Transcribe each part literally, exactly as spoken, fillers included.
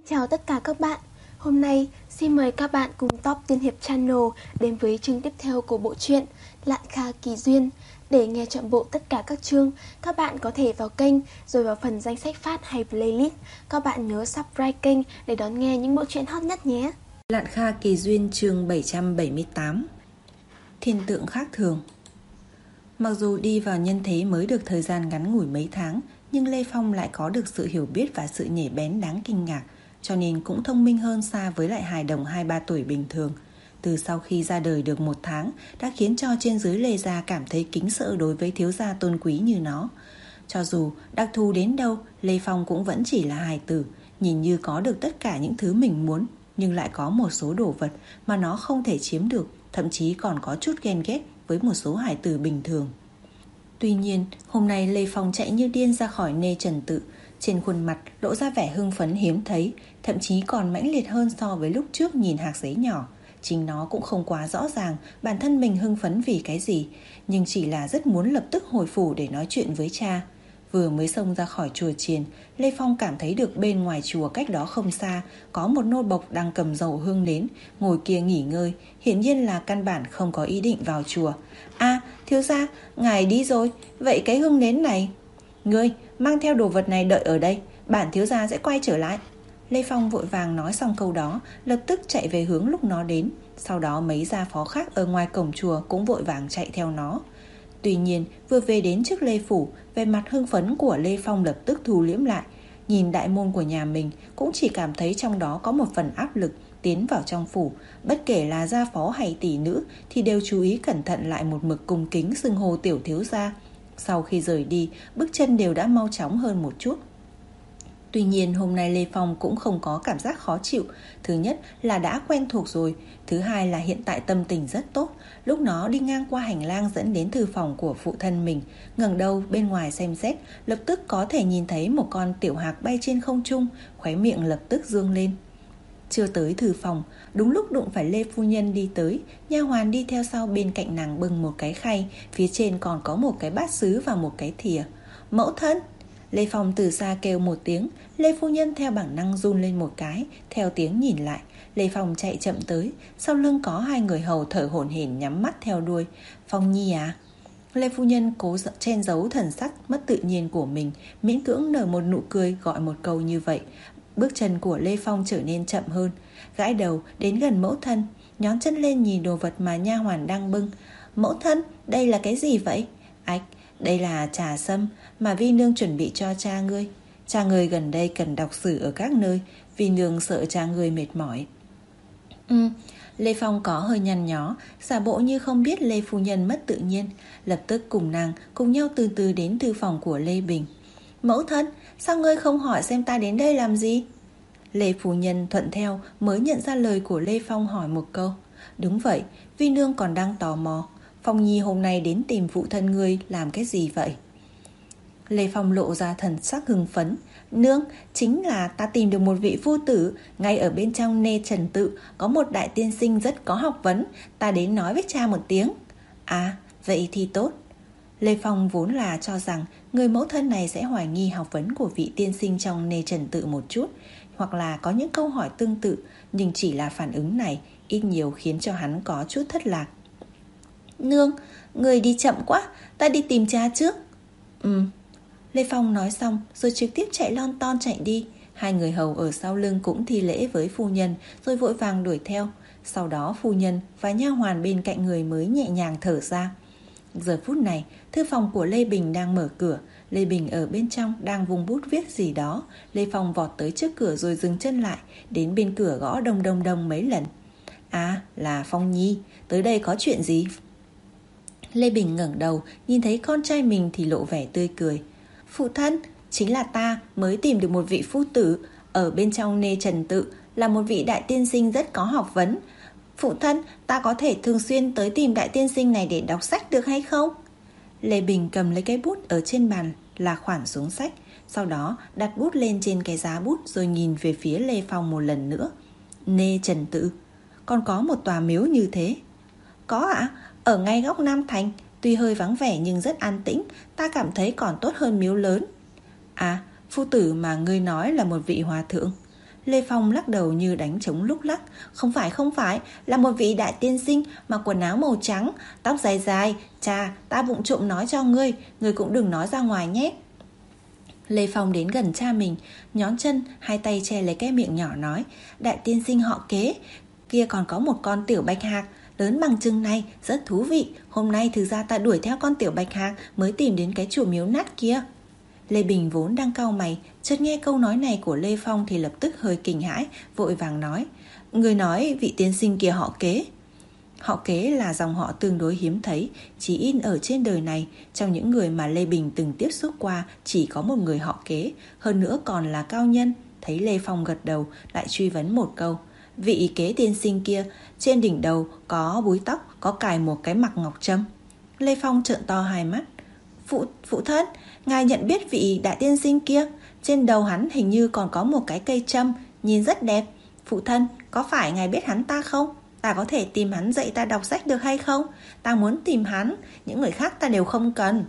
Chào tất cả các bạn. Hôm nay xin mời các bạn cùng Top Tiên Hiệp Channel đến với chương tiếp theo của bộ truyện Lạn Kha Kỳ Duyên. Để nghe trọn bộ tất cả các chương, các bạn có thể vào kênh rồi vào phần danh sách phát hay playlist. Các bạn nhớ subscribe kênh để đón nghe những bộ truyện hot nhất nhé. Lạn Kha Kỳ Duyên chương bảy trăm bảy mươi tám. Thiên tượng khác thường. Mặc dù đi vào nhân thế mới được thời gian ngắn ngủi mấy tháng, nhưng Lê Phong lại có được sự hiểu biết và sự nhạy bén đáng kinh ngạc, cho nên cũng thông minh hơn xa với lại hài đồng hai ba tuổi bình thường. Từ sau khi ra đời được một tháng đã khiến cho trên dưới Lê gia cảm thấy kính sợ đối với thiếu gia tôn quý như nó. Cho dù đặc thù đến đâu, Lê Phong cũng vẫn chỉ là hài tử, nhìn như có được tất cả những thứ mình muốn, nhưng lại có một số đồ vật mà nó không thể chiếm được, thậm chí còn có chút ghen ghét với một số hài tử bình thường. Tuy nhiên, hôm nay Lê Phong chạy như điên ra khỏi Nê Trần Tự, trên khuôn mặt lộ ra vẻ hưng phấn hiếm thấy, thậm chí còn mãnh liệt hơn so với lúc trước nhìn hạc giấy nhỏ. Chính nó cũng không quá rõ ràng bản thân mình hưng phấn vì cái gì, nhưng chỉ là rất muốn lập tức hồi phủ để nói chuyện với cha. Vừa mới xông ra khỏi chùa chiền, Lê Phong cảm thấy được bên ngoài chùa cách đó không xa có một nô bộc đang cầm dầu hương nến, ngồi kia nghỉ ngơi, hiển nhiên là căn bản không có ý định vào chùa. À, thiếu gia, ngài đi rồi, vậy cái hương nến này? Ngươi, mang theo đồ vật này đợi ở đây, bản thiếu gia sẽ quay trở lại. Lê Phong vội vàng nói xong câu đó, lập tức chạy về hướng lúc nó đến. Sau đó mấy gia phó khác ở ngoài cổng chùa cũng vội vàng chạy theo nó. Tuy nhiên, vừa về đến trước Lê Phủ, về mặt hưng phấn của Lê Phong lập tức thu liễm lại. Nhìn đại môn của nhà mình, cũng chỉ cảm thấy trong đó có một phần áp lực. Tiến vào trong phủ, bất kể là gia phó hay tỷ nữ thì đều chú ý cẩn thận lại, một mực cung kính xưng hô tiểu thiếu gia. Sau khi rời đi, bước chân đều đã mau chóng hơn một chút. Tuy nhiên hôm nay Lê Phong cũng không có cảm giác khó chịu. Thứ nhất là đã quen thuộc rồi, thứ hai là hiện tại tâm tình rất tốt. Lúc nó đi ngang qua hành lang dẫn đến thư phòng của phụ thân mình, ngẩng đầu bên ngoài xem xét, lập tức có thể nhìn thấy một con tiểu hạc bay trên không trung, khóe miệng lập tức dương lên. Chưa tới thư phòng, đúng lúc đụng phải Lê phu nhân đi tới. Nha hoàn đi theo sau, bên cạnh nàng bưng một cái khay, phía trên còn có một cái bát sứ và một cái thìa. Mẫu thân! Lê Phong từ xa kêu một tiếng, Lê phu nhân theo bản năng run lên một cái, theo tiếng nhìn lại. Lê Phong chạy chậm tới, sau lưng có hai người hầu thở hổn hển nhắm mắt theo đuôi. Phong Nhi à? Lê phu nhân cố chen giấu thần sắc mất tự nhiên của mình, miễn cưỡng nở một nụ cười gọi một câu như vậy. Bước chân của Lê Phong trở nên chậm hơn, gãi đầu đến gần mẫu thân, nhón chân lên nhìn đồ vật mà nha hoàn đang bưng. Mẫu thân, đây là cái gì vậy? Ách, đây là trà sâm mà Vi nương chuẩn bị cho cha ngươi. Cha ngươi gần đây cần đọc sử ở các nơi, Vi nương sợ cha ngươi mệt mỏi. Ừ, Lê Phong có hơi nhăn nhó, giả bộ như không biết Lê phu nhân mất tự nhiên, lập tức cùng nàng cùng nhau từ từ đến thư phòng của Lê Bình. Mẫu thân, sao ngươi không hỏi xem ta đến đây làm gì? Lê phu nhân thuận theo mới nhận ra lời của Lê Phong, hỏi một câu. Đúng vậy, Vi nương còn đang tò mò, Phong Nhi hôm nay đến tìm phụ thân ngươi làm cái gì vậy? Lê Phong lộ ra thần sắc hưng phấn. Nương, chính là ta tìm được một vị phu tử, ngay ở bên trong Nê Trần Tự có một đại tiên sinh rất có học vấn, ta đến nói với cha một tiếng. À, vậy thì tốt. Lê Phong vốn là cho rằng người mẫu thân này sẽ hoài nghi học vấn của vị tiên sinh trong Nê Trần Tự một chút, hoặc là có những câu hỏi tương tự, nhưng chỉ là phản ứng này ít nhiều khiến cho hắn có chút thất lạc. Nương, người đi chậm quá, ta đi tìm cha trước. Ừ. Lê Phong nói xong rồi trực tiếp chạy lon ton chạy đi. Hai người hầu ở sau lưng cũng thi lễ với phu nhân rồi vội vàng đuổi theo. Sau đó phu nhân và nha hoàn bên cạnh người mới nhẹ nhàng thở ra. Giờ phút này, thư phòng của Lê Bình đang mở cửa. Lê Bình ở bên trong đang vùng bút viết gì đó. Lê Phong vọt tới trước cửa rồi dừng chân lại, đến bên cửa gõ đông đông đông mấy lần. À, là Phong Nhi, tới đây có chuyện gì? Lê Bình ngẩng đầu, nhìn thấy con trai mình thì lộ vẻ tươi cười. Phụ thân, chính là ta mới tìm được một vị phu tử ở bên trong Nê Trần Tự, là một vị đại tiên sinh rất có học vấn. Phụ thân, ta có thể thường xuyên tới tìm đại tiên sinh này để đọc sách được hay không? Lê Bình cầm lấy cái bút ở trên bàn, là khoản xuống sách, sau đó đặt bút lên trên cái giá bút rồi nhìn về phía Lê Phong một lần nữa. Nê Trần Tự, còn có một tòa miếu như thế? Có ạ, ở ngay góc Nam Thành, tuy hơi vắng vẻ nhưng rất an tĩnh, ta cảm thấy còn tốt hơn miếu lớn. À, phu tử mà ngươi nói là một vị hòa thượng. Lê Phong lắc đầu như đánh trống lúc lắc. Không phải không phải, là một vị đại tiên sinh, mặc quần áo màu trắng, tóc dài dài. Chà, ta vụng trộm nói cho ngươi, ngươi cũng đừng nói ra ngoài nhé. Lê Phong đến gần cha mình, nhón chân, hai tay che lấy cái miệng nhỏ nói: Đại tiên sinh họ Kế, kia còn có một con tiểu bạch hạc, lớn bằng chừng này, rất thú vị. Hôm nay thực ra ta đuổi theo con tiểu bạch hạc mới tìm đến cái chùa miếu nát kia. Lê Bình vốn đang cau mày, chợt nghe câu nói này của Lê Phong thì lập tức hơi kinh hãi, vội vàng nói: Người nói vị tiên sinh kia họ Kế. Họ Kế là dòng họ tương đối hiếm thấy, chỉ in ở trên đời này. Trong những người mà Lê Bình từng tiếp xúc qua, chỉ có một người họ Kế, hơn nữa còn là cao nhân. Thấy Lê Phong gật đầu, lại truy vấn một câu: Vị Kế tiên sinh kia, trên đỉnh đầu có búi tóc, có cài một cái mặc ngọc trâm. Lê Phong trợn to hai mắt: Phụ, phụ thân, ngài nhận biết vị đại tiên sinh kia? Trên đầu hắn hình như còn có một cái cây trâm, nhìn rất đẹp. Phụ thân, có phải ngài biết hắn ta không? Ta có thể tìm hắn dạy ta đọc sách được hay không? Ta muốn tìm hắn, những người khác ta đều không cần.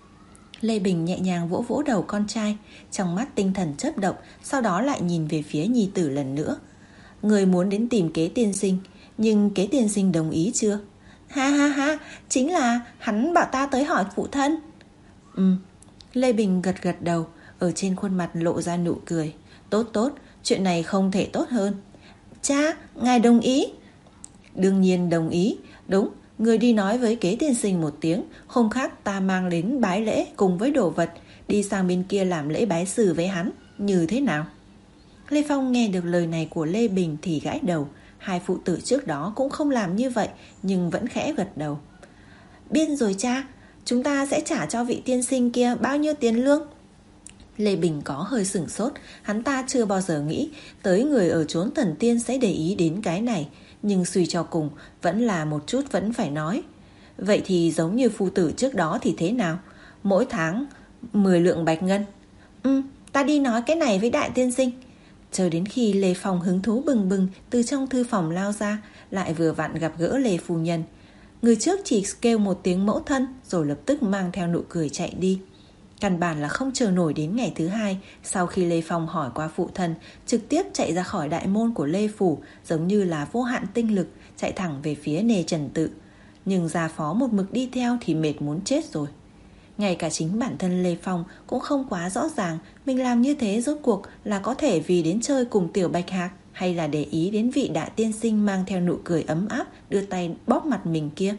Lê Bình nhẹ nhàng vỗ vỗ đầu con trai, trong mắt tinh thần chớp động, sau đó lại nhìn về phía nhi tử lần nữa. Người muốn đến tìm Kế tiên sinh, nhưng Kế tiên sinh đồng ý chưa? Ha ha ha, chính là hắn bảo ta tới hỏi phụ thân. Ừ, Lê Bình gật gật đầu, ở trên khuôn mặt lộ ra nụ cười. Tốt tốt, chuyện này không thể tốt hơn. Cha, ngài đồng ý? Đương nhiên đồng ý. Đúng, người đi nói với Kế tiên sinh một tiếng, hôm khác ta mang đến bái lễ cùng với đồ vật, đi sang bên kia làm lễ bái sư với hắn, như thế nào? Lê Phong nghe được lời này của Lê Bình thì gãi đầu. Hai phụ tử trước đó cũng không làm như vậy, nhưng vẫn khẽ gật đầu. Biết rồi cha, chúng ta sẽ trả cho vị tiên sinh kia bao nhiêu tiền lương? Lê Bình có hơi sửng sốt, hắn ta chưa bao giờ nghĩ tới người ở chốn thần tiên sẽ để ý đến cái này, nhưng suy cho cùng vẫn là một chút vẫn phải nói. Vậy thì giống như phu tử trước đó thì thế nào? Mỗi tháng mười lượng bạch ngân. Ừ, ta đi nói cái này với đại tiên sinh. Chờ đến khi Lê Phong hứng thú bừng bừng từ trong thư phòng lao ra, lại vừa vặn gặp gỡ Lê phu nhân. Người trước chỉ kêu một tiếng mẫu thân, rồi lập tức mang theo nụ cười chạy đi. Căn bản là không chờ nổi đến ngày thứ hai, sau khi Lê Phong hỏi qua phụ thân, trực tiếp chạy ra khỏi đại môn của Lê phủ, giống như là vô hạn tinh lực, chạy thẳng về phía Nê Trần Tự. Nhưng gia phó một mực đi theo thì mệt muốn chết rồi. Ngay cả chính bản thân Lê Phong cũng không quá rõ ràng mình làm như thế rốt cuộc là có thể vì đến chơi cùng tiểu bạch hạc, hay là để ý đến vị đại tiên sinh mang theo nụ cười ấm áp đưa tay bóp mặt mình kia.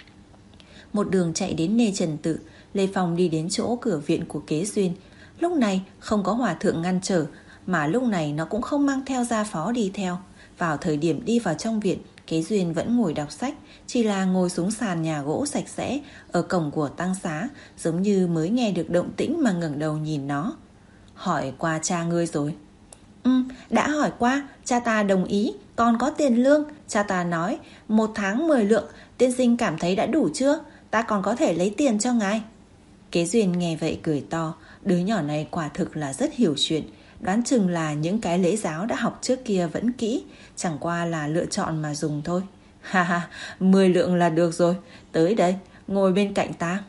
Một đường chạy đến Nê Trần Tự, Lê Phong đi đến chỗ cửa viện của Kế Duyên. Lúc này không có hòa thượng ngăn trở, mà lúc này nó cũng không mang theo gia phó đi theo. Vào thời điểm đi vào trong viện, Kế Duyên vẫn ngồi đọc sách, chỉ là ngồi xuống sàn nhà gỗ sạch sẽ ở cổng của tăng xá, giống như mới nghe được động tĩnh mà ngẩng đầu nhìn nó. Hỏi qua cha ngươi rồi? Ừ, đã hỏi qua, cha ta đồng ý, còn có tiền lương. Cha ta nói một tháng mười lượng, tiên sinh cảm thấy đã đủ chưa? Ta còn có thể lấy tiền cho ngài. Kế Duyên nghe vậy cười to, đứa nhỏ này quả thực là rất hiểu chuyện. Đoán chừng là những cái lễ giáo đã học trước kia vẫn kỹ, chẳng qua là lựa chọn mà dùng thôi. Ha ha, mười lượng là được rồi, tới đây, ngồi bên cạnh ta.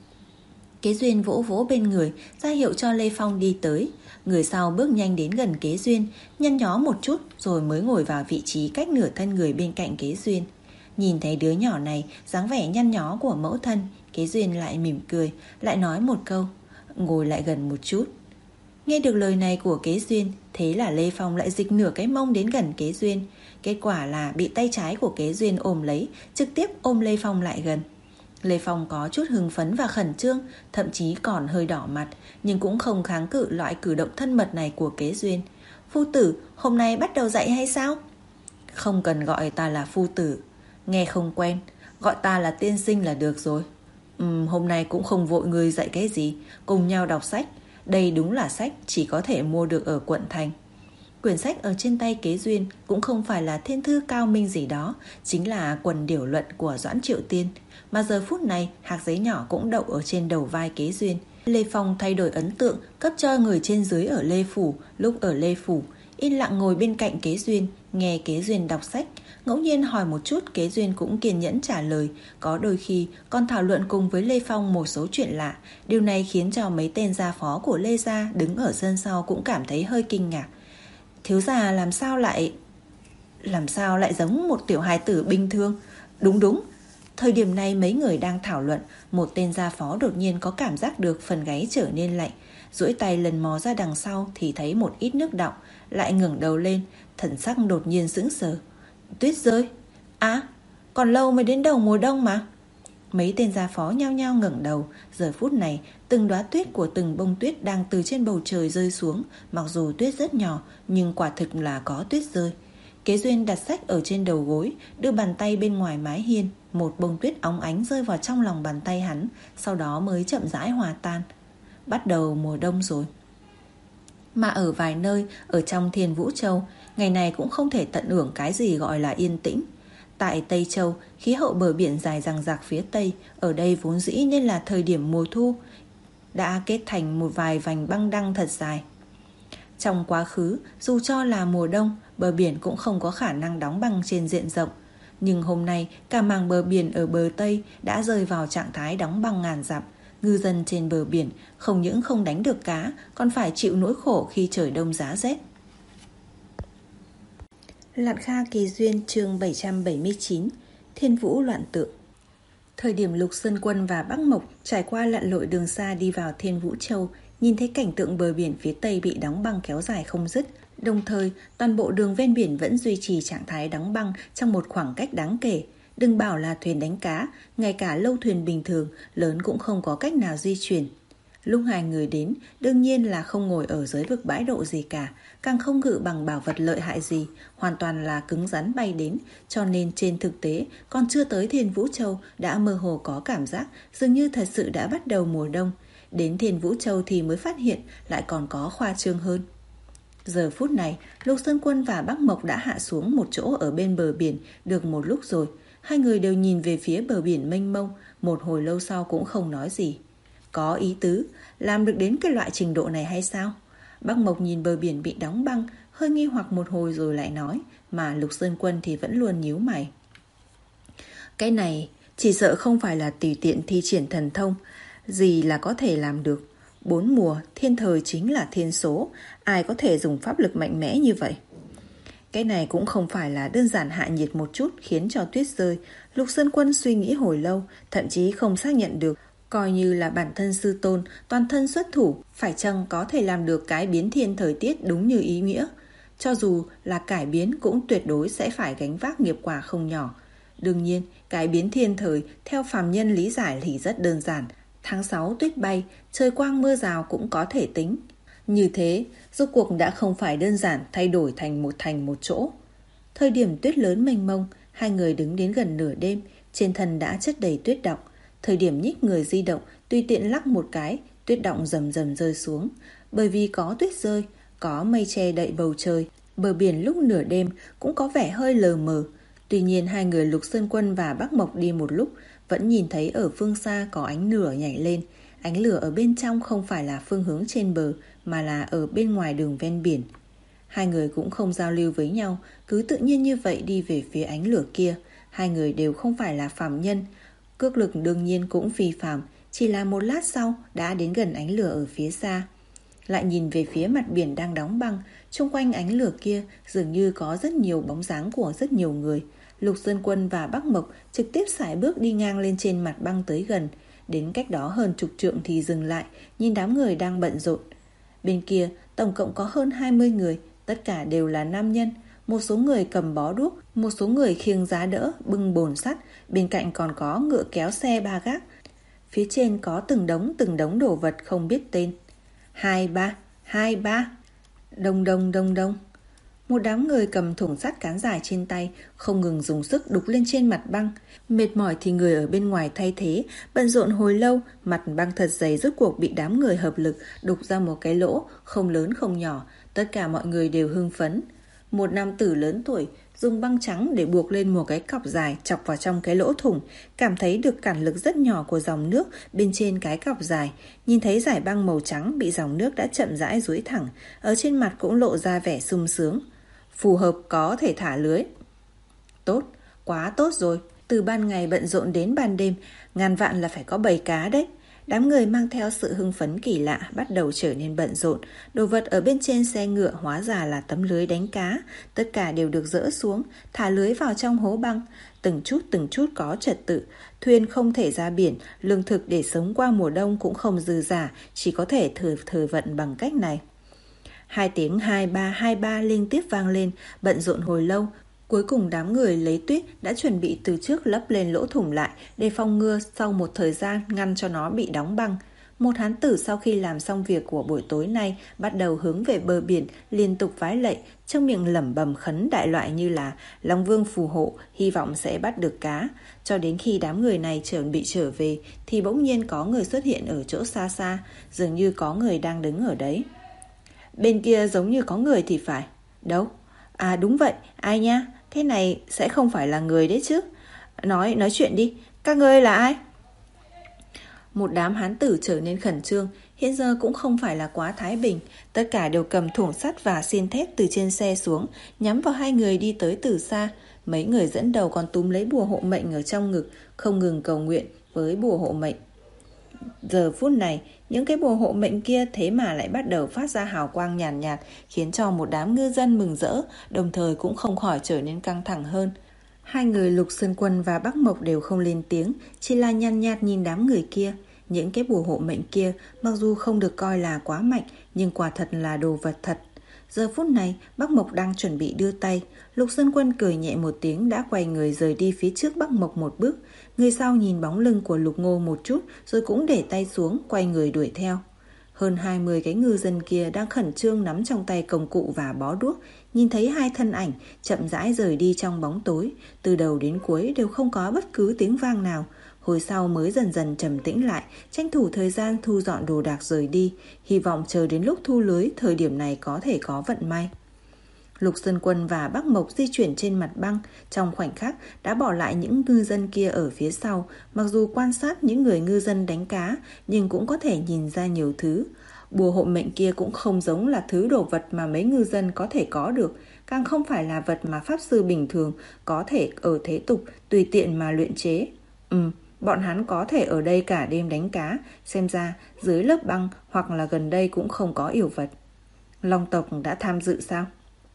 Kế Duyên vỗ vỗ bên người, ra hiệu cho Lê Phong đi tới. Người sau bước nhanh đến gần Kế Duyên, nhăn nhó một chút rồi mới ngồi vào vị trí cách nửa thân người bên cạnh Kế Duyên. Nhìn thấy đứa nhỏ này, dáng vẻ nhăn nhó của mẫu thân, Kế Duyên lại mỉm cười, lại nói một câu: ngồi lại gần một chút. Nghe được lời này của Kế Duyên, thế là Lê Phong lại dịch nửa cái mông đến gần Kế Duyên. Kết quả là bị tay trái của Kế Duyên ôm lấy, trực tiếp ôm Lê Phong lại gần. Lê Phong có chút hưng phấn và khẩn trương, thậm chí còn hơi đỏ mặt, nhưng cũng không kháng cự loại cử động thân mật này của Kế Duyên. Phu tử, hôm nay bắt đầu dạy hay sao? Không cần gọi ta là phu tử, nghe không quen, gọi ta là tiên sinh là được rồi. Uhm, hôm nay cũng không vội người dạy cái gì, cùng nhau đọc sách. Đây đúng là sách chỉ có thể mua được ở quận thành. Quyển sách ở trên tay Kế Duyên cũng không phải là thiên thư cao minh gì đó, chính là quần điểu luận của Doãn Triệu Tiên. Mà giờ phút này hạt giấy nhỏ cũng đậu ở trên đầu vai Kế Duyên. Lê Phong thay đổi ấn tượng cấp cho người trên dưới ở Lê Phủ. Lúc ở Lê Phủ, yên lặng ngồi bên cạnh Kế Duyên, nghe Kế Duyên đọc sách. Ngẫu nhiên hỏi một chút, Kế Duyên cũng kiên nhẫn trả lời. Có đôi khi còn thảo luận cùng với Lê Phong một số chuyện lạ. Điều này khiến cho mấy tên gia phó của Lê gia đứng ở sân sau cũng cảm thấy hơi kinh ngạc. thiếu gia làm sao lại... Làm sao lại giống một tiểu hài tử bình thường? Đúng đúng. Thời điểm này mấy người đang thảo luận, một tên gia phó đột nhiên có cảm giác được phần gáy trở nên lạnh. Duỗi tay lần mò ra đằng sau thì thấy một ít nước đọng, lại ngẩng đầu lên, thần sắc đột nhiên sững sờ. Tuyết rơi? À, còn lâu mới đến đầu mùa đông mà. Mấy tên gia phó nhao nhao ngẩng đầu. Giờ phút này, từng đóa tuyết của từng bông tuyết đang từ trên bầu trời rơi xuống. Mặc dù tuyết rất nhỏ, nhưng quả thực là có tuyết rơi. Kế Duyên đặt sách ở trên đầu gối, đưa bàn tay bên ngoài mái hiên. Một bông tuyết óng ánh rơi vào trong lòng bàn tay hắn, sau đó mới chậm rãi hòa tan. Bắt đầu mùa đông rồi. Mà ở vài nơi, ở trong Thiên Vũ Châu, ngày này cũng không thể tận hưởng cái gì gọi là yên tĩnh. Tại Tây Châu, khí hậu bờ biển dài dằng dặc phía Tây, ở đây vốn dĩ nên là thời điểm mùa thu, đã kết thành một vài vành băng đăng thật dài. Trong quá khứ, dù cho là mùa đông, bờ biển cũng không có khả năng đóng băng trên diện rộng. Nhưng hôm nay, cả mảng bờ biển ở bờ Tây đã rơi vào trạng thái đóng băng ngàn dặm. Ngư dân trên bờ biển không những không đánh được cá, còn phải chịu nỗi khổ khi trời đông giá rét. Lạn Kha Kỳ Duyên chương bảy trăm bảy mươi chín. Thiên Vũ Loạn Tượng. Thời điểm Lục Sơn Quân và Bắc Mộc trải qua lặn lội đường xa đi vào Thiên Vũ Châu, nhìn thấy cảnh tượng bờ biển phía Tây bị đóng băng kéo dài không dứt. Đồng thời, toàn bộ đường ven biển vẫn duy trì trạng thái đóng băng trong một khoảng cách đáng kể. Đừng bảo là thuyền đánh cá, ngay cả lâu thuyền bình thường lớn cũng không có cách nào di chuyển. Lúc hai người đến, đương nhiên là không ngồi ở dưới vực bãi độ gì cả, càng không ngự bằng bảo vật lợi hại gì, hoàn toàn là cứng rắn bay đến, cho nên trên thực tế, còn chưa tới Thiên Vũ Châu đã mơ hồ có cảm giác dường như thật sự đã bắt đầu mùa đông. Đến Thiên Vũ Châu thì mới phát hiện lại còn có khoa trương hơn. Giờ phút này, Lục Sơn Quân và Bắc Mộc đã hạ xuống một chỗ ở bên bờ biển được một lúc rồi. Hai người đều nhìn về phía bờ biển mênh mông, một hồi lâu sau cũng không nói gì. Có ý tứ, làm được đến cái loại trình độ này hay sao? Bắc Mộc nhìn bờ biển bị đóng băng, hơi nghi hoặc một hồi rồi lại nói, mà Lục Sơn Quân thì vẫn luôn nhíu mày. Cái này chỉ sợ không phải là tùy tiện thi triển thần thông, gì là có thể làm được. Bốn mùa, thiên thời chính là thiên số, ai có thể dùng pháp lực mạnh mẽ như vậy? Cái này cũng không phải là đơn giản hạ nhiệt một chút khiến cho tuyết rơi. Lục Sơn Quân suy nghĩ hồi lâu, thậm chí không xác nhận được, coi như là bản thân sư tôn, toàn thân xuất thủ, phải chăng có thể làm được cái biến thiên thời tiết đúng như ý nghĩa. Cho dù là cải biến cũng tuyệt đối sẽ phải gánh vác nghiệp quả không nhỏ. Đương nhiên, cái biến thiên thời theo phàm nhân lý giải thì rất đơn giản. Tháng sáu tuyết bay, trời quang mưa rào cũng có thể tính. Như thế, rốt cuộc đã không phải đơn giản thay đổi thành một thành một chỗ. Thời điểm tuyết lớn mênh mông, hai người đứng đến gần nửa đêm, trên thân đã chất đầy tuyết đọng. Thời điểm nhích người di động, tùy tiện lắc một cái, tuyết đọng rầm rầm rơi xuống. Bởi vì có tuyết rơi, có mây che đậy bầu trời, bờ biển lúc nửa đêm cũng có vẻ hơi lờ mờ. Tuy nhiên hai người Lục Sơn Quân và Bắc Mộc đi một lúc, vẫn nhìn thấy ở phương xa có ánh lửa nhảy lên. Ánh lửa ở bên trong không phải là phương hướng trên bờ, mà là ở bên ngoài đường ven biển. Hai người cũng không giao lưu với nhau, cứ tự nhiên như vậy đi về phía ánh lửa kia. Hai người đều không phải là phàm nhân, cước lực đương nhiên cũng phi phàm, chỉ là một lát sau đã đến gần ánh lửa ở phía xa. Lại nhìn về phía mặt biển đang đóng băng, xung quanh ánh lửa kia dường như có rất nhiều bóng dáng của rất nhiều người. Lục Sơn Quân và Bắc Mộc trực tiếp sải bước đi ngang lên trên mặt băng tới gần, đến cách đó hơn chục trượng thì dừng lại, nhìn đám người đang bận rộn. Bên kia tổng cộng có hơn hai mươi người, tất cả đều là nam nhân. Một số người cầm bó đuốc, một số người khiêng giá đỡ, bưng bồn sắt, bên cạnh còn có ngựa kéo xe ba gác. Phía trên có từng đống từng đống đồ vật không biết tên. Hai ba, hai ba. Đông đông đông đông. Một đám người cầm thùng sắt cán dài trên tay, không ngừng dùng sức đục lên trên mặt băng. Mệt mỏi thì người ở bên ngoài thay thế, bận rộn hồi lâu, mặt băng thật dày rốt cuộc bị đám người hợp lực đục ra một cái lỗ, không lớn không nhỏ. Tất cả mọi người đều hưng phấn. Một nam tử lớn tuổi dùng băng trắng để buộc lên một cái cọc dài chọc vào trong cái lỗ thủng, cảm thấy được cản lực rất nhỏ của dòng nước bên trên cái cọc dài. Nhìn thấy dải băng màu trắng bị dòng nước đã chậm rãi duỗi thẳng, ở trên mặt cũng lộ ra vẻ sung sướng. Phù hợp, có thể thả lưới. Tốt, quá tốt rồi. Từ ban ngày bận rộn đến ban đêm, ngàn vạn là phải có bầy cá đấy. Đám người mang theo sự hưng phấn kỳ lạ bắt đầu trở nên bận rộn. Đồ vật ở bên trên xe ngựa hóa ra là tấm lưới đánh cá. Tất cả đều được dỡ xuống, thả lưới vào trong hố băng. Từng chút từng chút có trật tự. Thuyền không thể ra biển, lương thực để sống qua mùa đông cũng không dư dả, chỉ có thể thử thử vận bằng cách này. Hai tiếng hai ba hai ba liên tiếp vang lên, bận rộn hồi lâu. Cuối cùng đám người lấy tuyết đã chuẩn bị từ trước lấp lên lỗ thủng lại để phòng ngừa sau một thời gian ngăn cho nó bị đóng băng. Một hán tử sau khi làm xong việc của buổi tối nay bắt đầu hướng về bờ biển, liên tục vái lạy, trong miệng lẩm bẩm khấn đại loại như là Long Vương phù hộ, hy vọng sẽ bắt được cá. Cho đến khi đám người này chuẩn bị trở về thì bỗng nhiên có người xuất hiện ở chỗ xa xa, dường như có người đang đứng ở đấy. Bên kia giống như có người thì phải. Đâu? À đúng vậy, ai nha? Thế này sẽ không phải là người đấy chứ. Nói, nói chuyện đi, các ngươi là ai? Một đám hán tử trở nên khẩn trương, hiện giờ cũng không phải là quá thái bình. Tất cả đều cầm thủng sắt và xiên thép từ trên xe xuống, nhắm vào hai người đi tới từ xa. Mấy người dẫn đầu còn túm lấy bùa hộ mệnh ở trong ngực, không ngừng cầu nguyện với bùa hộ mệnh. Giờ phút này, những cái bùa hộ mệnh kia thế mà lại bắt đầu phát ra hào quang nhàn nhạt, nhạt, khiến cho một đám ngư dân mừng rỡ, đồng thời cũng không khỏi trở nên căng thẳng hơn. Hai người Lục Sơn Quân và Bắc Mộc đều không lên tiếng, chỉ là nhàn nhạt nhìn đám người kia. Những cái bùa hộ mệnh kia mặc dù không được coi là quá mạnh, nhưng quả thật là đồ vật thật. Giờ phút này, Bắc Mộc đang chuẩn bị đưa tay. Lục Sơn Quân cười nhẹ một tiếng đã quay người rời đi phía trước Bắc Mộc một bước. Người sau nhìn bóng lưng của Lục Ngô một chút rồi cũng để tay xuống, quay người đuổi theo. Hơn hai mươi cái ngư dân kia đang khẩn trương nắm trong tay công cụ và bó đuốc, nhìn thấy hai thân ảnh chậm rãi rời đi trong bóng tối. Từ đầu đến cuối đều không có bất cứ tiếng vang nào. Hồi sau mới dần dần trầm tĩnh lại, tranh thủ thời gian thu dọn đồ đạc rời đi, hy vọng chờ đến lúc thu lưới, thời điểm này có thể có vận may. Lục Sơn Quân và Bắc Mộc di chuyển trên mặt băng, trong khoảnh khắc đã bỏ lại những ngư dân kia ở phía sau. Mặc dù quan sát những người ngư dân đánh cá, nhưng cũng có thể nhìn ra nhiều thứ. Bùa hộ mệnh kia cũng không giống là thứ đồ vật mà mấy ngư dân có thể có được, càng không phải là vật mà pháp sư bình thường có thể ở thế tục tùy tiện mà luyện chế. Ừm, bọn hắn có thể ở đây cả đêm đánh cá, xem ra dưới lớp băng hoặc là gần đây cũng không có yểu vật. Long tộc đã tham dự sao?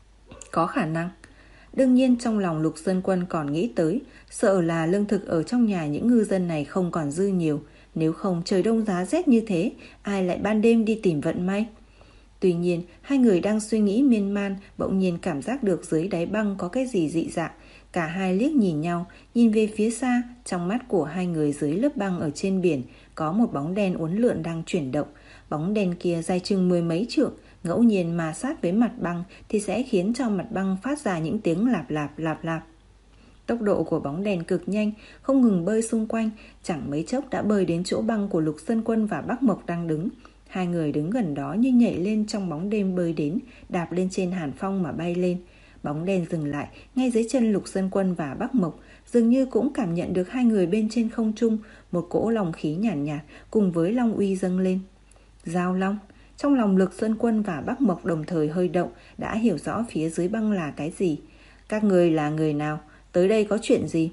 Có khả năng. Đương nhiên trong lòng Lục Sơn Quân còn nghĩ tới, sợ là lương thực ở trong nhà những ngư dân này không còn dư nhiều. Nếu không trời đông giá rét như thế, ai lại ban đêm đi tìm vận may? Tuy nhiên, hai người đang suy nghĩ miên man, bỗng nhiên cảm giác được dưới đáy băng có cái gì dị dạng. Cả hai liếc nhìn nhau, nhìn về phía xa, trong mắt của hai người dưới lớp băng ở trên biển, có một bóng đen uốn lượn đang chuyển động. Bóng đen kia dài chừng mười mấy trượng, ngẫu nhiên mà sát với mặt băng thì sẽ khiến cho mặt băng phát ra những tiếng lạp lạp lạp lạp. Tốc độ của bóng đèn cực nhanh, không ngừng bơi xung quanh, chẳng mấy chốc đã bơi đến chỗ băng của Lục Sơn Quân và Bắc Mộc đang đứng. Hai người đứng gần đó như nhảy lên trong bóng đêm bơi đến, đạp lên trên hàn phong mà bay lên. Bóng đèn dừng lại ngay dưới chân Lục Sơn Quân và Bắc Mộc, dường như cũng cảm nhận được hai người bên trên không trung, một cỗ long khí nhàn nhạt, nhạt cùng với long uy dâng lên. Giao long. Trong lòng Lục Sơn Quân và Bắc Mộc đồng thời hơi động, đã hiểu rõ phía dưới băng là cái gì. Các người là người nào? Tới đây có chuyện gì?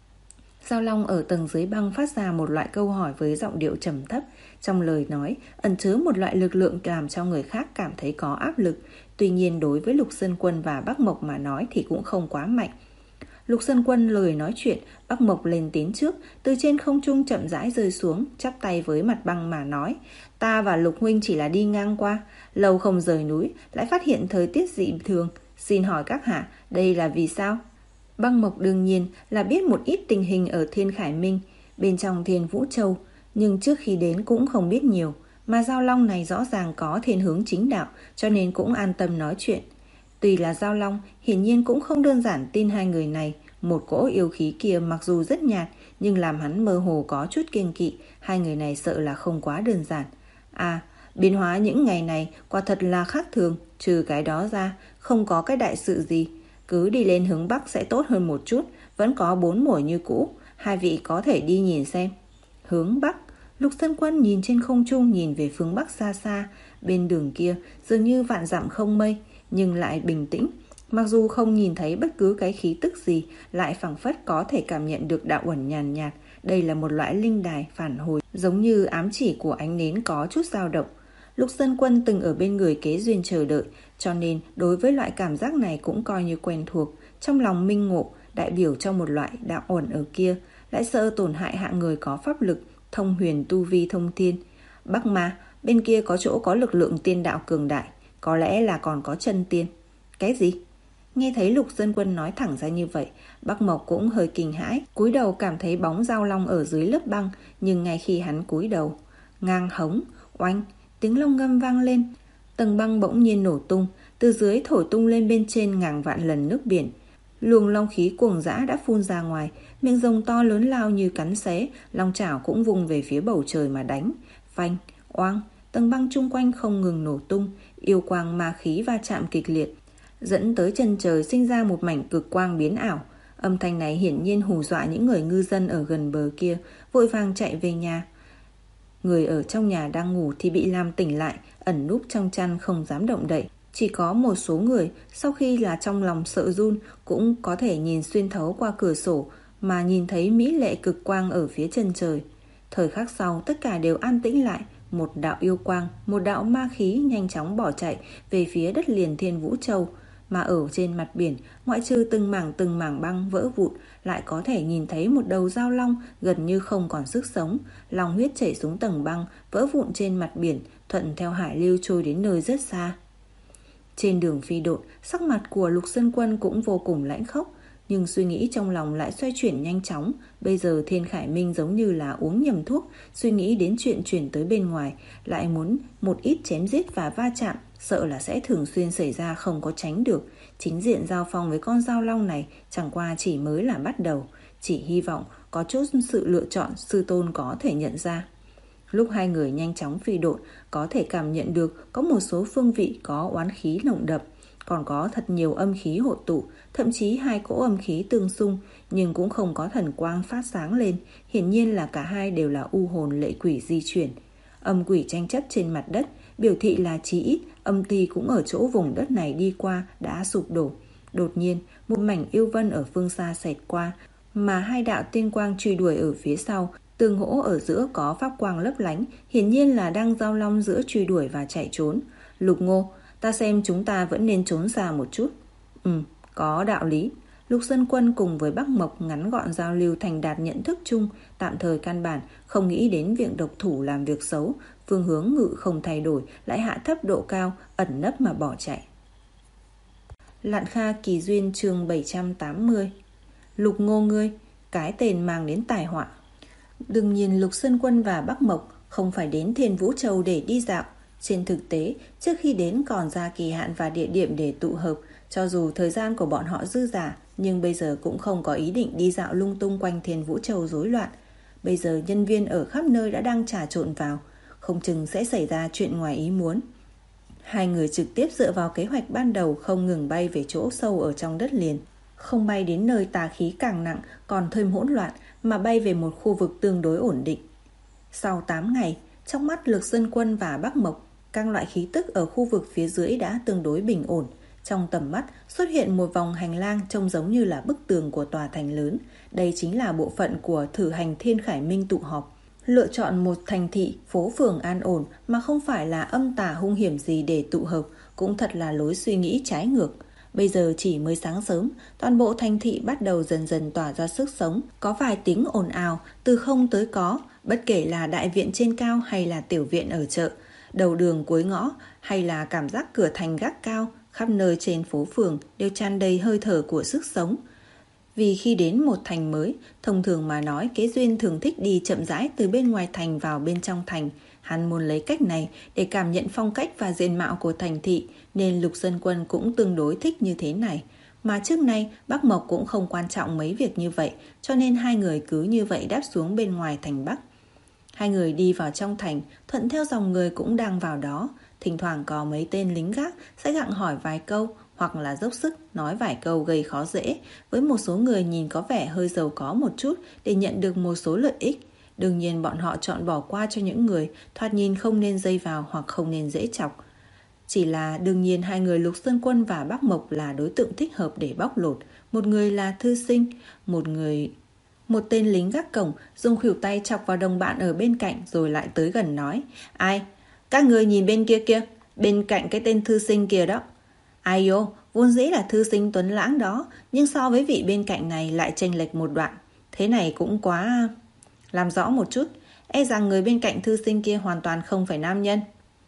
Giao long ở tầng dưới băng phát ra một loại câu hỏi với giọng điệu trầm thấp. Trong lời nói ẩn chứa một loại lực lượng làm cho người khác cảm thấy có áp lực. Tuy nhiên đối với Lục Sơn Quân và Bắc Mộc mà nói thì cũng không quá mạnh. Lục Sơn Quân lời nói chuyện, Bắc Mộc lên tiếng trước, từ trên không trung chậm rãi rơi xuống, chắp tay với mặt băng mà nói: Ta và Lục huynh chỉ là đi ngang qua, lâu không rời núi, lại phát hiện thời tiết dị thường. Xin hỏi các hạ, đây là vì sao? Băng Mộc đương nhiên là biết một ít tình hình ở Thiên Khải Minh, bên trong Thiên Vũ Châu, nhưng trước khi đến cũng không biết nhiều. Mà Giao Long này rõ ràng có thiên hướng chính đạo, cho nên cũng an tâm nói chuyện. Tuy là Giao Long, hiển nhiên cũng không đơn giản tin hai người này. Một cỗ yêu khí kia mặc dù rất nhạt, nhưng làm hắn mơ hồ có chút kiêng kỵ. Hai người này sợ là không quá đơn giản. À, biến hóa những ngày này quả thật là khác thường. Trừ cái đó ra, không có cái đại sự gì. Cứ đi lên hướng Bắc sẽ tốt hơn một chút. Vẫn có bốn mùa như cũ. Hai vị có thể đi nhìn xem. Hướng Bắc. Lục Sơn Quân nhìn trên không trung, nhìn về phương Bắc xa xa. Bên đường kia dường như vạn dặm không mây, nhưng lại bình tĩnh. Mặc dù không nhìn thấy bất cứ cái khí tức gì, lại phảng phất có thể cảm nhận được đạo uẩn nhàn nhạt, Đây là một loại linh đài phản hồi, giống như ám chỉ của ánh nến có chút dao động. Lục Dân Quân từng ở bên người Kế Duyên chờ đợi, cho nên đối với loại cảm giác này cũng coi như quen thuộc. Trong lòng minh ngộ, đại biểu cho một loại đạo ẩn ở kia, lại sợ tổn hại hạng người có pháp lực, thông huyền tu vi thông thiên. Bắc Ma, bên kia có chỗ có lực lượng tiên đạo cường đại, có lẽ là còn có chân tiên. Cái gì? Nghe thấy Lục Dân Quân nói thẳng ra như vậy, Bắc Mộc cũng hơi kinh hãi, cúi đầu cảm thấy bóng dao long ở dưới lớp băng, nhưng ngay khi hắn cúi đầu, ngang hống, oanh, tiếng long ngâm vang lên, tầng băng bỗng nhiên nổ tung, từ dưới thổi tung lên bên trên ngàn vạn lần nước biển. Luồng long khí cuồng dã đã phun ra ngoài, miệng rồng to lớn lao như cắn xé, long chảo cũng vùng về phía bầu trời mà đánh. Phanh, oang, tầng băng chung quanh không ngừng nổ tung, yêu quang ma khí va chạm kịch liệt, dẫn tới chân trời sinh ra một mảnh cực quang biến ảo. Âm thanh này hiển nhiên hù dọa những người ngư dân ở gần bờ kia, vội vàng chạy về nhà. Người ở trong nhà đang ngủ thì bị làm tỉnh lại, ẩn núp trong chăn không dám động đậy. Chỉ có một số người sau khi là trong lòng sợ run cũng có thể nhìn xuyên thấu qua cửa sổ mà nhìn thấy mỹ lệ cực quang ở phía chân trời. Thời khắc sau tất cả đều an tĩnh lại, một đạo yêu quang, một đạo ma khí nhanh chóng bỏ chạy về phía đất liền Thiên Vũ Châu. Mà ở trên mặt biển, ngoại trừ từng mảng từng mảng băng vỡ vụn, lại có thể nhìn thấy một đầu dao long gần như không còn sức sống. Long huyết chảy xuống tầng băng, vỡ vụn trên mặt biển, thuận theo hải lưu trôi đến nơi rất xa. Trên đường phi độn, sắc mặt của Lục Dân Quân cũng vô cùng lãnh khốc, nhưng suy nghĩ trong lòng lại xoay chuyển nhanh chóng. Bây giờ Thiên Khải Minh giống như là uống nhầm thuốc, suy nghĩ đến chuyện chuyển tới bên ngoài, lại muốn một ít chém giết và va chạm, sợ là sẽ thường xuyên xảy ra không có tránh được. Chính diện giao phong với con dao long này chẳng qua chỉ mới là bắt đầu, chỉ hy vọng có chút sự lựa chọn sư tôn có thể nhận ra. Lúc hai người nhanh chóng phi độn, có thể cảm nhận được có một số phương vị có oán khí nồng đậm, còn có thật nhiều âm khí hội tụ, thậm chí hai cỗ âm khí tương xung, nhưng cũng không có thần quang phát sáng lên, hiển nhiên là cả hai đều là u hồn lệ quỷ di chuyển. Âm quỷ tranh chấp trên mặt đất, biểu thị là chí ít âm ti cũng ở chỗ vùng đất này đi qua đã sụp đổ. Đột nhiên, một mảnh yêu vân ở phương xa xẹt qua, mà hai đạo tiên quang truy đuổi ở phía sau, tương hỗ ở giữa có pháp quang lấp lánh, hiển nhiên là đang giao long giữa truy đuổi và chạy trốn. Lục Ngô, ta xem chúng ta vẫn nên trốn xa một chút. Ừ, có đạo lý. Lục Dân Quân cùng với Bắc Mộc ngắn gọn giao lưu thành đạt nhận thức chung, tạm thời căn bản không nghĩ đến việc độc thủ làm việc xấu, phương hướng ngự không thay đổi, lại hạ thấp độ cao, ẩn nấp mà bỏ chạy. Lạn Kha Kỳ Duyên chương bảy trăm tám mươi. Lục Ngô ngươi, cái tên mang đến tai họa. Đương nhiên Lục Dân Quân và Bắc Mộc không phải đến Thiên Vũ Châu để đi dạo. Trên thực tế, trước khi đến còn ra kỳ hạn và địa điểm để tụ hợp. Cho dù thời gian của bọn họ dư dả, nhưng bây giờ cũng không có ý định đi dạo lung tung quanh Thiên Vũ Châu rối loạn. Bây giờ nhân viên ở khắp nơi đã đang trà trộn vào, không chừng sẽ xảy ra chuyện ngoài ý muốn. Hai người trực tiếp dựa vào kế hoạch ban đầu không ngừng bay về chỗ sâu ở trong đất liền. Không bay đến nơi tà khí càng nặng còn thêm hỗn loạn, mà bay về một khu vực tương đối ổn định. Sau tám ngày, trong mắt Lục Dân Quân và Bắc Mộc, các loại khí tức ở khu vực phía dưới đã tương đối bình ổn. Trong tầm mắt xuất hiện một vòng hành lang trông giống như là bức tường của tòa thành lớn. Đây chính là bộ phận của thử hành Thiên Khải Minh tụ họp. Lựa chọn một thành thị, phố phường an ổn mà không phải là âm tà hung hiểm gì để tụ hợp, cũng thật là lối suy nghĩ trái ngược. Bây giờ chỉ mới sáng sớm, toàn bộ thành thị bắt đầu dần dần tỏa ra sức sống, có vài tiếng ồn ào, từ không tới có, bất kể là đại viện trên cao hay là tiểu viện ở chợ, đầu đường cuối ngõ hay là cảm giác cửa thành gác cao, khắp nơi trên phố phường đều tràn đầy hơi thở của sức sống. Vì khi đến một thành mới, thông thường mà nói Kế Duyên thường thích đi chậm rãi từ bên ngoài thành vào bên trong thành. Hắn muốn lấy cách này để cảm nhận phong cách và diện mạo của thành thị, nên Lục Dân Quân cũng tương đối thích như thế này. Mà trước nay Bắc Mộc cũng không quan trọng mấy việc như vậy, cho nên hai người cứ như vậy đáp xuống bên ngoài thành Bắc. Hai người đi vào trong thành, thuận theo dòng người cũng đang vào đó. Thỉnh thoảng có mấy tên lính gác sẽ gặng hỏi vài câu, hoặc là dốc sức nói vài câu gây khó dễ, với một số người nhìn có vẻ hơi giàu có một chút để nhận được một số lợi ích. Đương nhiên bọn họ chọn bỏ qua cho những người thoạt nhìn không nên dây vào hoặc không nên dễ chọc. Chỉ là đương nhiên hai người Lục Dân Quân và Bắc Mộc là đối tượng thích hợp để bóc lột. Một người là thư sinh, một người... Một tên lính gác cổng dùng khuỷu tay chọc vào đồng bạn ở bên cạnh rồi lại tới gần nói: Ai? Các người nhìn bên kia kia, bên cạnh cái tên thư sinh kia đó. Ai ô, vốn dĩ là thư sinh tuấn lãng đó, nhưng so với vị bên cạnh này lại chênh lệch một đoạn. Thế này cũng quá... Làm rõ một chút, e rằng người bên cạnh thư sinh kia hoàn toàn không phải nam nhân.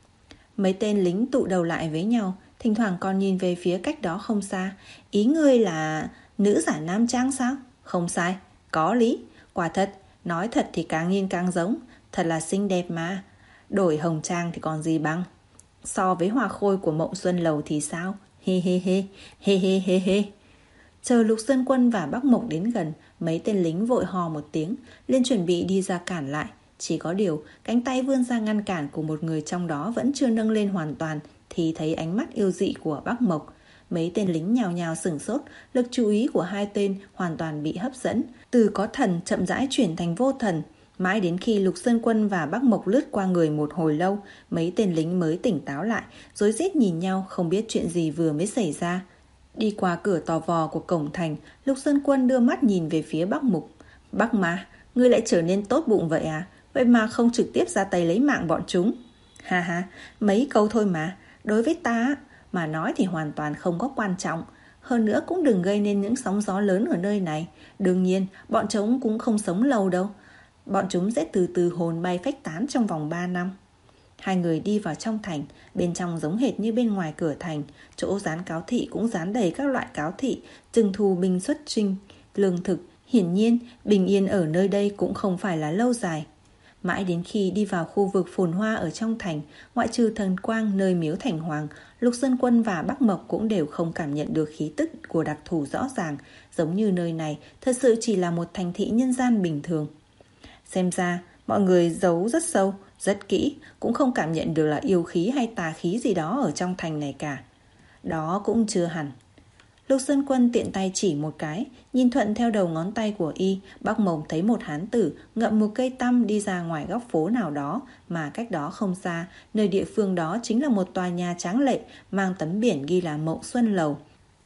Mấy tên lính tụ đầu lại với nhau, thỉnh thoảng còn nhìn về phía cách đó không xa. Ý ngươi là nữ giả nam trang sao? Không sai, có lý. Quả thật, nói thật thì càng nhìn càng giống. Thật là xinh đẹp mà. Đổi hồng trang thì còn gì bằng. So với hoa khôi của Mộng Xuân Lầu thì sao? Hê hê hê, hê hê hê hê. Chờ Lục Sơn Quân và Bắc Mộc đến gần, mấy tên lính vội hò một tiếng, liền chuẩn bị đi ra cản lại. Chỉ có điều, cánh tay vươn ra ngăn cản của một người trong đó vẫn chưa nâng lên hoàn toàn, thì thấy ánh mắt yêu dị của Bắc Mộc. Mấy tên lính nhào nhào sửng sốt, lực chú ý của hai tên hoàn toàn bị hấp dẫn. Từ có thần chậm rãi chuyển thành vô thần. Mãi đến khi Lục Sơn Quân và Bắc Mộc lướt qua người một hồi lâu, mấy tên lính mới tỉnh táo lại, rối rít nhìn nhau không biết chuyện gì vừa mới xảy ra. Đi qua cửa tò vò của cổng thành, Lục Sơn Quân đưa mắt nhìn về phía Bắc Mộc. Bắc mà, ngươi lại trở nên tốt bụng vậy à? Vậy mà không trực tiếp ra tay lấy mạng bọn chúng. Ha ha, mấy câu thôi mà. Đối với ta mà nói thì hoàn toàn không có quan trọng. Hơn nữa cũng đừng gây nên những sóng gió lớn ở nơi này. Đương nhiên, bọn chúng cũng không sống lâu đâu. Bọn chúng sẽ từ từ hồn bay phách tán trong vòng ba năm. Hai người đi vào trong thành, bên trong giống hệt như bên ngoài cửa thành. Chỗ dán cáo thị cũng dán đầy các loại cáo thị, trừng thu binh xuất chinh, lương thực. Hiển nhiên, bình yên ở nơi đây cũng không phải là lâu dài. Mãi đến khi đi vào khu vực phồn hoa ở trong thành, ngoại trừ thần quang nơi miếu thành hoàng, Lục Sơn Quân và Bắc Mộc cũng đều không cảm nhận được khí tức của đặc thù rõ ràng, giống như nơi này thật sự chỉ là một thành thị nhân gian bình thường. Xem ra, mọi người giấu rất sâu, rất kỹ, cũng không cảm nhận được là yêu khí hay tà khí gì đó ở trong thành này cả. Đó cũng chưa hẳn. Lục Sơn Quân tiện tay chỉ một cái, nhìn thuận theo đầu ngón tay của y, Bắc Mộc thấy một hán tử ngậm một cây tăm đi ra ngoài góc phố nào đó, mà cách đó không xa, nơi địa phương đó chính là một tòa nhà tráng lệ, mang tấm biển ghi là Mộng Xuân Lầu.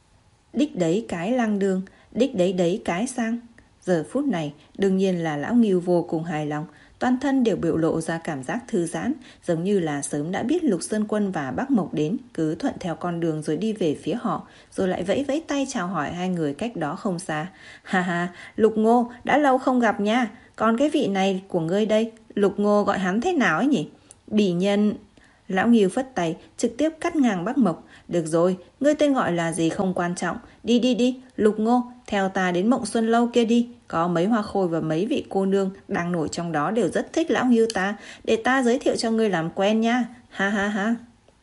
Đích đấy cái lang đường, đích đấy đấy cái sang. Giờ phút này, đương nhiên là lão Ngưu vô cùng hài lòng, toàn thân đều biểu lộ ra cảm giác thư giãn, giống như là sớm đã biết Lục Sơn Quân và Bắc Mộc đến, cứ thuận theo con đường rồi đi về phía họ, rồi lại vẫy vẫy tay chào hỏi hai người cách đó không xa. Ha ha, Lục Ngô, đã lâu không gặp nha, còn cái vị này của ngươi đây, Lục Ngô gọi hắn thế nào ấy nhỉ? Bỉ nhân... Lão Ngưu phất tay, trực tiếp cắt ngang Bắc Mộc. Được rồi, ngươi tên gọi là gì không quan trọng. Đi đi đi, Lục Ngô, theo ta đến Mộng Xuân Lâu kia đi. Có mấy hoa khôi và mấy vị cô nương đang nổi trong đó đều rất thích lão Ngưu ta. Để ta giới thiệu cho ngươi làm quen nha. Ha ha ha.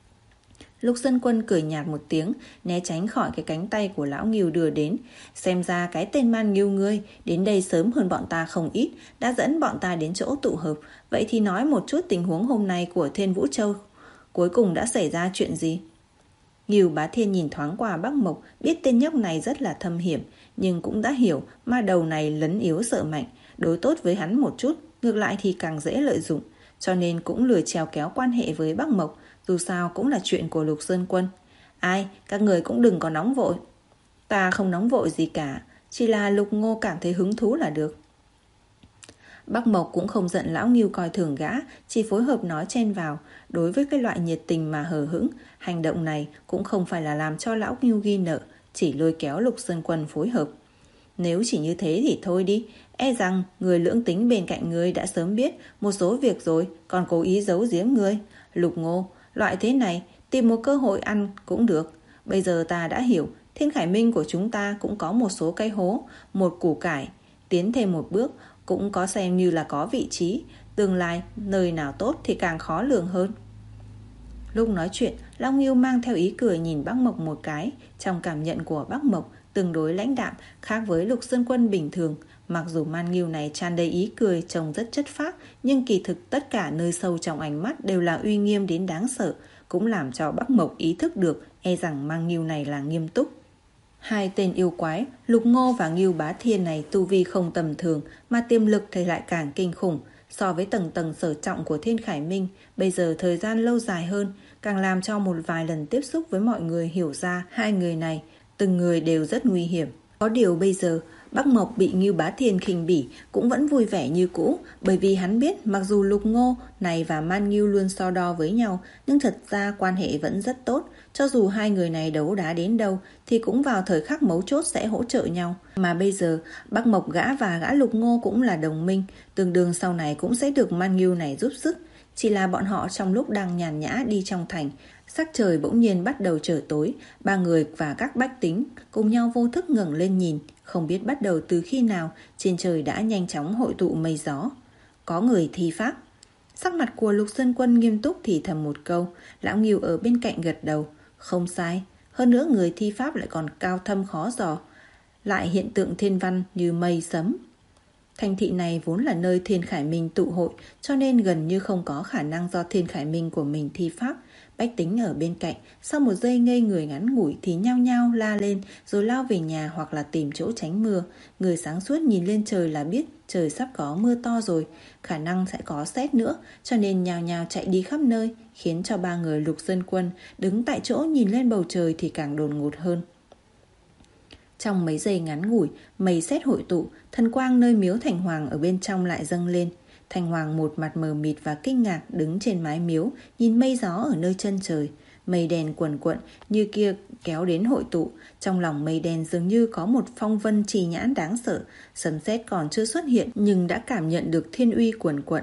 Lục Sơn Quân cười nhạt một tiếng, né tránh khỏi cái cánh tay của lão Ngưu đưa đến. Xem ra cái tên man Ngưu ngươi đến đây sớm hơn bọn ta không ít, đã dẫn bọn ta đến chỗ tụ hợp. Vậy thì nói một chút tình huống hôm nay của Thiên Vũ Châu. Cuối cùng đã xảy ra chuyện gì? Ngưu Bá Thiên nhìn thoáng qua Bắc Mộc, biết tên nhóc này rất là thâm hiểm, nhưng cũng đã hiểu ma đầu này lấn yếu sợ mạnh, đối tốt với hắn một chút, ngược lại thì càng dễ lợi dụng, cho nên cũng lười trèo kéo quan hệ với Bắc Mộc, dù sao cũng là chuyện của Lục Sơn Quân. Ai, các người cũng đừng có nóng vội. Ta không nóng vội gì cả, chỉ là Lục Ngô cảm thấy hứng thú là được. Bắc Mộc cũng không giận lão Ngưu coi thường gã, chỉ phối hợp nói chen vào. Đối với cái loại nhiệt tình mà hờ hững, hành động này cũng không phải là làm cho lão Ngưu ghi nợ, chỉ lôi kéo Lục Sơn Quân phối hợp. Nếu chỉ như thế thì thôi đi, e rằng người lưỡng tính bên cạnh ngươi đã sớm biết một số việc rồi, còn cố ý giấu giếm ngươi. Lục Ngô, loại thế này, tìm một cơ hội ăn cũng được. Bây giờ ta đã hiểu, Thiên Khải Minh của chúng ta cũng có một số cây hố, một củ cải. Tiến thêm một bước, cũng có xem như là có vị trí. Tương lai, nơi nào tốt thì càng khó lường hơn. Lúc nói chuyện, Lão Ngưu mang theo ý cười nhìn Bắc Mộc một cái. Trong cảm nhận của Bắc Mộc tương đối lãnh đạm, khác với Lục Sơn Quân bình thường. Mặc dù man Ngưu này tràn đầy ý cười, trông rất chất phác, nhưng kỳ thực tất cả nơi sâu trong ánh mắt đều là uy nghiêm đến đáng sợ, cũng làm cho Bắc Mộc ý thức được e rằng man Ngưu này là nghiêm túc. Hai tên yêu quái, Lục Ngô và Ngưu Bá Thiên này tu vi không tầm thường, mà tiềm lực thì lại càng kinh khủng. So với tầng tầng sở trọng của Thiên Khải Minh, bây giờ thời gian lâu dài hơn, càng làm cho một vài lần tiếp xúc với mọi người hiểu ra hai người này, từng người đều rất nguy hiểm. Có điều bây giờ, Bắc Mộc bị Ngưu Bá Thiên khinh bỉ cũng vẫn vui vẻ như cũ, bởi vì hắn biết mặc dù Lục Ngô này và Man Ngưu luôn so đo với nhau, nhưng thật ra quan hệ vẫn rất tốt. Cho dù hai người này đấu đá đến đâu thì cũng vào thời khắc mấu chốt sẽ hỗ trợ nhau. Mà bây giờ Bắc Mộc gã và gã Lục Ngô cũng là đồng minh, tương đương sau này cũng sẽ được Man Ngưu này giúp sức. Chỉ là bọn họ trong lúc đang nhàn nhã đi trong thành, sắc trời bỗng nhiên bắt đầu trở tối. Ba người và các bách tính cùng nhau vô thức ngẩng lên nhìn. Không biết bắt đầu từ khi nào, trên trời đã nhanh chóng hội tụ mây gió. Có người thi pháp. Sắc mặt của Lục Sơn Quân nghiêm túc thì thầm một câu. Lão Ngưu ở bên cạnh gật đầu. Không sai. Hơn nữa người thi pháp lại còn cao thâm khó dò, lại hiện tượng thiên văn như mây sấm. Thành thị này vốn là nơi Thiên Khải Minh tụ hội, cho nên gần như không có khả năng do Thiên Khải Minh của mình thi pháp. Bách tính ở bên cạnh sau một giây ngây người ngắn ngủi thì nhao nhao la lên, rồi lao về nhà hoặc là tìm chỗ tránh mưa. Người sáng suốt nhìn lên trời là biết trời sắp có mưa to rồi, khả năng sẽ có sét nữa, cho nên nhao nhao chạy đi khắp nơi, khiến cho ba người Lục Sơn Quân đứng tại chỗ nhìn lên bầu trời thì càng đột ngột hơn. Trong mấy giây ngắn ngủi, mây sét hội tụ, thần quang nơi miếu Thành Hoàng ở bên trong lại dâng lên. Thành Hoàng một mặt mờ mịt và kinh ngạc đứng trên mái miếu, nhìn mây gió ở nơi chân trời. Mây đen quần quận như kia kéo đến hội tụ. Trong lòng mây đen dường như có một phong vân trì nhãn đáng sợ. Sấm sét còn chưa xuất hiện nhưng đã cảm nhận được thiên uy quần quận.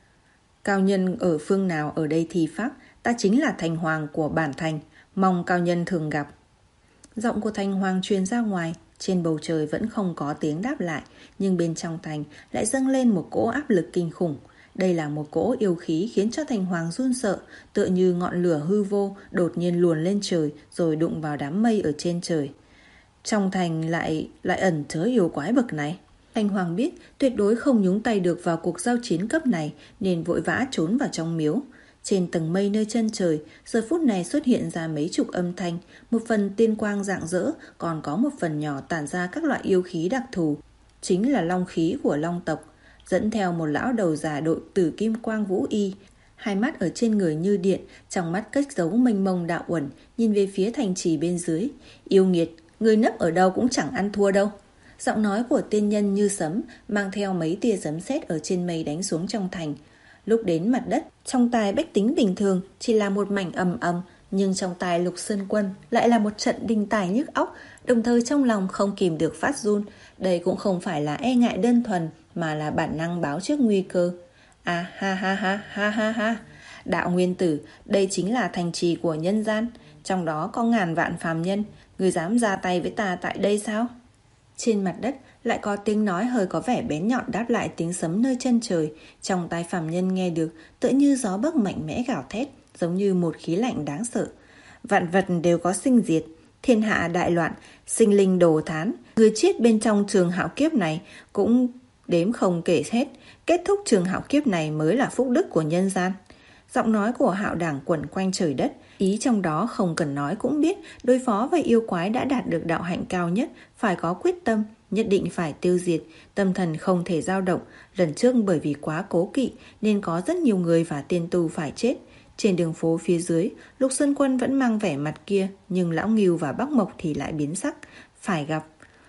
Cao nhân ở phương nào ở đây thi pháp? Ta chính là Thành Hoàng của bản thành, mong cao nhân thường gặp. Giọng của Thành Hoàng truyền ra ngoài. Trên bầu trời vẫn không có tiếng đáp lại, nhưng bên trong thành lại dâng lên một cỗ áp lực kinh khủng. Đây là một cỗ yêu khí khiến cho Thành Hoàng run sợ, tựa như ngọn lửa hư vô đột nhiên luồn lên trời rồi đụng vào đám mây ở trên trời. Trong thành lại lại ẩn chứa yêu quái bậc này. Thành Hoàng biết tuyệt đối không nhúng tay được vào cuộc giao chiến cấp này, nên vội vã trốn vào trong miếu. Trên tầng mây nơi chân trời, giờ phút này xuất hiện ra mấy chục âm thanh, một phần tiên quang rạng rỡ, còn có một phần nhỏ tản ra các loại yêu khí đặc thù, chính là long khí của long tộc, dẫn theo một lão đầu già đội tử kim quang vũ y, hai mắt ở trên người như điện, trong mắt cất giấu mênh mông đạo uẩn, nhìn về phía thành trì bên dưới. Yêu nghiệt, người nấp ở đâu cũng chẳng ăn thua đâu. Giọng nói của tiên nhân như sấm, mang theo mấy tia sấm sét ở trên mây đánh xuống trong thành. Lúc đến mặt đất, trong tai bách tính bình thường chỉ là một mảnh ầm ầm, nhưng trong tai Lục Sơn Quân lại là một trận đinh tài nhức óc, đồng thời trong lòng không kìm được phát run. Đây cũng không phải là e ngại đơn thuần, mà là bản năng báo trước nguy cơ. À ha ha ha ha ha ha. Đạo nguyên tử, đây chính là thành trì của nhân gian, trong đó có ngàn vạn phàm nhân, người dám ra tay với ta tại đây sao? Trên mặt đất lại có tiếng nói hơi có vẻ bén nhọn đáp lại tiếng sấm nơi chân trời. Trong tai phàm nhân nghe được tựa như gió bấc mạnh mẽ gào thét, giống như một khí lạnh đáng sợ. Vạn vật đều có sinh diệt, thiên hạ đại loạn, sinh linh đồ thán. Người chết bên trong trường hạo kiếp này cũng đếm không kể hết. Kết thúc trường hạo kiếp này mới là phúc đức của nhân gian. Giọng nói của Hạo Đảng quẩn quanh trời đất, ý trong đó không cần nói cũng biết, đối phó với yêu quái đã đạt được đạo hạnh cao nhất, phải có quyết tâm, nhất định phải tiêu diệt, tâm thần không thể dao động. Lần trước bởi vì quá cố kỵ nên có rất nhiều người và tiên tu phải chết. Trên đường phố phía dưới, Lục Sơn Quân vẫn mang vẻ mặt kia, nhưng Lão Ngưu và Bắc Mộc thì lại biến sắc. Phải gặp.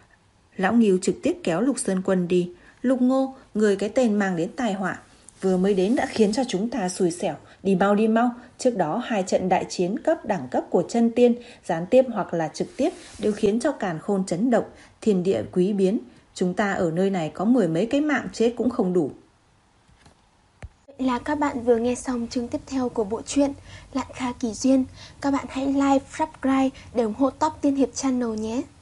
Lão Ngưu trực tiếp kéo Lục Sơn Quân đi. Lục Ngô, người cái tên mang đến tai họa, vừa mới đến đã khiến cho chúng ta xui xẻo. Đi mau đi mau. Trước đó hai trận đại chiến cấp đẳng cấp của chân tiên, gián tiếp hoặc là trực tiếp, đều khiến cho càn khôn chấn động, thiên địa quý biến. Chúng ta ở nơi này có mười mấy cái mạng chết cũng không đủ. Vậy là các bạn vừa nghe xong chương tiếp theo của bộ truyện Lạn Kha Kỳ Duyên. Các bạn hãy like, subscribe để ủng hộ Top Tiên Hiệp Channel nhé.